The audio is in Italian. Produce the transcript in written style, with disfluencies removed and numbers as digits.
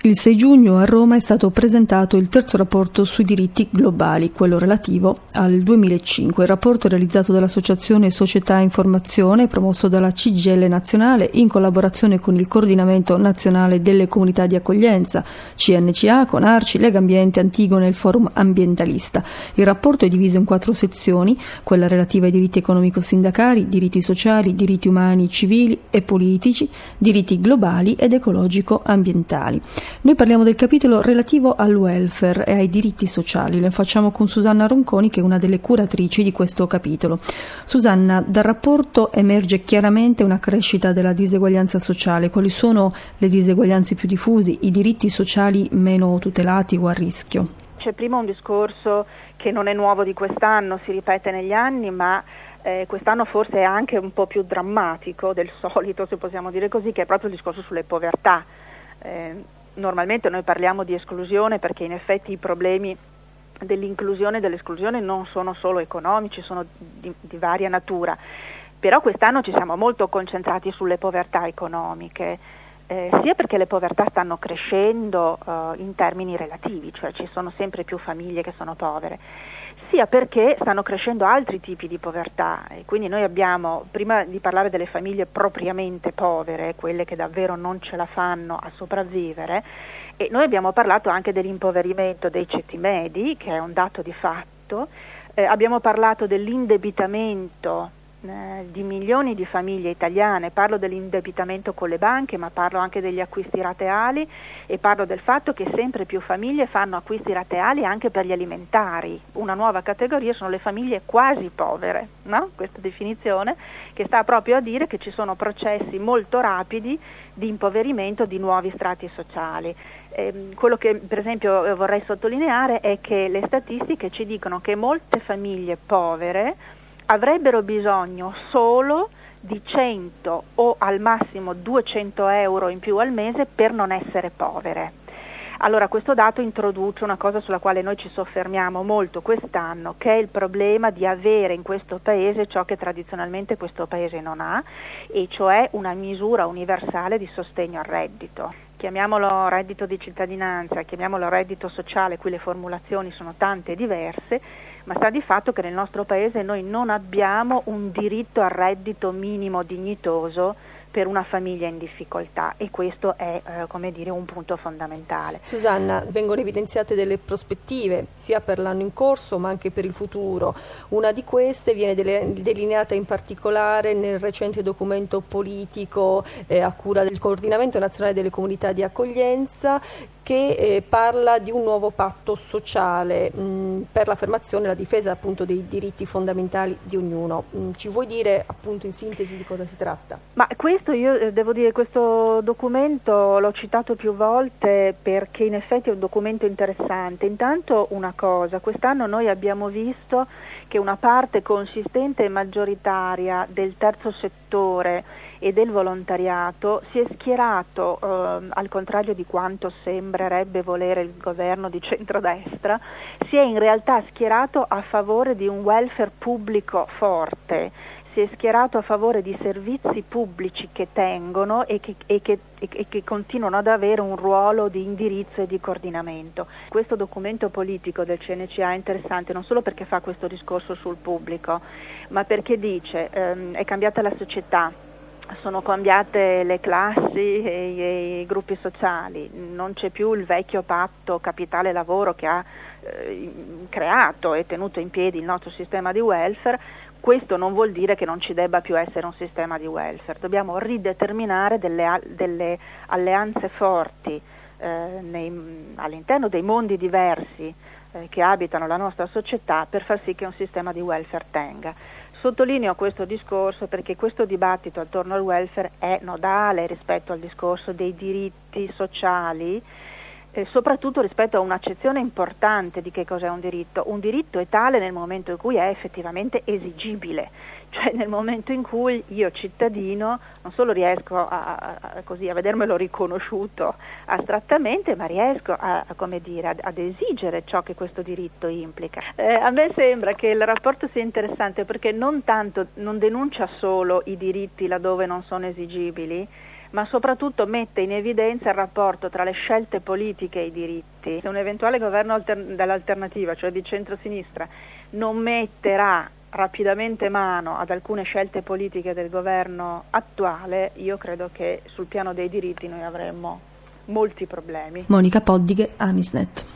Il 6 giugno a Roma è stato presentato il terzo rapporto sui diritti globali, quello relativo al 2005. Il rapporto è realizzato dall'Associazione Società Informazione, promosso dalla CGIL Nazionale, in collaborazione con il Coordinamento Nazionale delle Comunità di Accoglienza, CNCA, Conarci, Legambiente, Antigone e il Forum Ambientalista. Il rapporto è diviso in 4 sezioni, quella relativa ai diritti economico-sindacali, diritti sociali, diritti umani, civili e politici, diritti globali ed ecologico-ambientali. Noi parliamo del capitolo relativo al welfare e ai diritti sociali. Lo facciamo con Susanna Ronconi, che è una delle curatrici di questo capitolo. Susanna, dal rapporto emerge chiaramente una crescita della diseguaglianza sociale. Quali sono le diseguaglianze più diffuse, i diritti sociali meno tutelati o a rischio? C'è prima un discorso che non è nuovo di quest'anno, si ripete negli anni, ma quest'anno forse è anche un po' più drammatico del solito, se possiamo dire così, che è proprio il discorso sulle povertà. Normalmente noi parliamo di esclusione perché in effetti i problemi dell'inclusione e dell'esclusione non sono solo economici, sono di varia natura, però quest'anno ci siamo molto concentrati sulle povertà economiche, sia perché le povertà stanno crescendo in termini relativi, cioè ci sono sempre più famiglie che sono povere, sia perché stanno crescendo altri tipi di povertà e quindi noi abbiamo, prima di parlare delle famiglie propriamente povere, quelle che davvero non ce la fanno a sopravvivere, e noi abbiamo parlato anche dell'impoverimento dei ceti medi, che è un dato di fatto, abbiamo parlato dell'indebitamento di milioni di famiglie italiane, parlo dell'indebitamento con le banche, ma parlo anche degli acquisti rateali e parlo del fatto che sempre più famiglie fanno acquisti rateali anche per gli alimentari. Una nuova categoria sono le famiglie quasi povere, no? Questa definizione che sta proprio a dire che ci sono processi molto rapidi di impoverimento di nuovi strati sociali. Quello che per esempio vorrei sottolineare è che le statistiche ci dicono che molte famiglie povere avrebbero bisogno solo di 100 o al massimo 200 euro in più al mese per non essere povere. Allora questo dato introduce una cosa sulla quale noi ci soffermiamo molto quest'anno, che è il problema di avere in questo paese ciò che tradizionalmente questo paese non ha, e cioè una misura universale di sostegno al reddito. Chiamiamolo reddito di cittadinanza, chiamiamolo reddito sociale, qui le formulazioni sono tante e diverse, ma sta di fatto che nel nostro paese noi non abbiamo un diritto al reddito minimo dignitoso per una famiglia in difficoltà e questo è un punto fondamentale. Susanna, vengono evidenziate delle prospettive sia per l'anno in corso ma anche per il futuro. Una di queste viene delineata in particolare nel recente documento politico a cura del Coordinamento Nazionale delle Comunità di Accoglienza, che parla di un nuovo patto sociale per l'affermazione e la difesa appunto dei diritti fondamentali di ognuno. Ci vuoi dire appunto in sintesi di cosa si tratta? Ma questo io devo dire, questo documento l'ho citato più volte perché in effetti è un documento interessante. Intanto una cosa, quest'anno noi abbiamo visto che una parte consistente e maggioritaria del terzo settore e del volontariato si è schierato, al contrario di quanto sembrerebbe volere il governo di centrodestra, si è in realtà schierato a favore di un welfare pubblico forte, si è schierato a favore di servizi pubblici che tengono e che continuano ad avere un ruolo di indirizzo e di coordinamento. Questo documento politico del CNCA è interessante non solo perché fa questo discorso sul pubblico, ma perché dice è cambiata la società, sono cambiate le classi e i gruppi sociali, non c'è più il vecchio patto capitale-lavoro che ha creato e tenuto in piedi il nostro sistema di welfare. Questo non vuol dire che non ci debba più essere un sistema di welfare, dobbiamo rideterminare delle alleanze forti all'interno dei mondi diversi che abitano la nostra società per far sì che un sistema di welfare tenga. Sottolineo questo discorso perché questo dibattito attorno al welfare è nodale rispetto al discorso dei diritti sociali, soprattutto rispetto a un'accezione importante di che cos'è un diritto. Un diritto è tale nel momento in cui è effettivamente esigibile, cioè nel momento in cui io cittadino non solo riesco a vedermelo riconosciuto astrattamente, ma riesco ad esigere ciò che questo diritto implica. A me sembra che il rapporto sia interessante perché non denuncia solo i diritti laddove non sono esigibili, ma soprattutto mette in evidenza il rapporto tra le scelte politiche e i diritti. Se un eventuale governo dell'alternativa, cioè di centrosinistra, non metterà rapidamente mano ad alcune scelte politiche del governo attuale, io credo che sul piano dei diritti noi avremmo molti problemi. Monica Poddighe, Amisnet.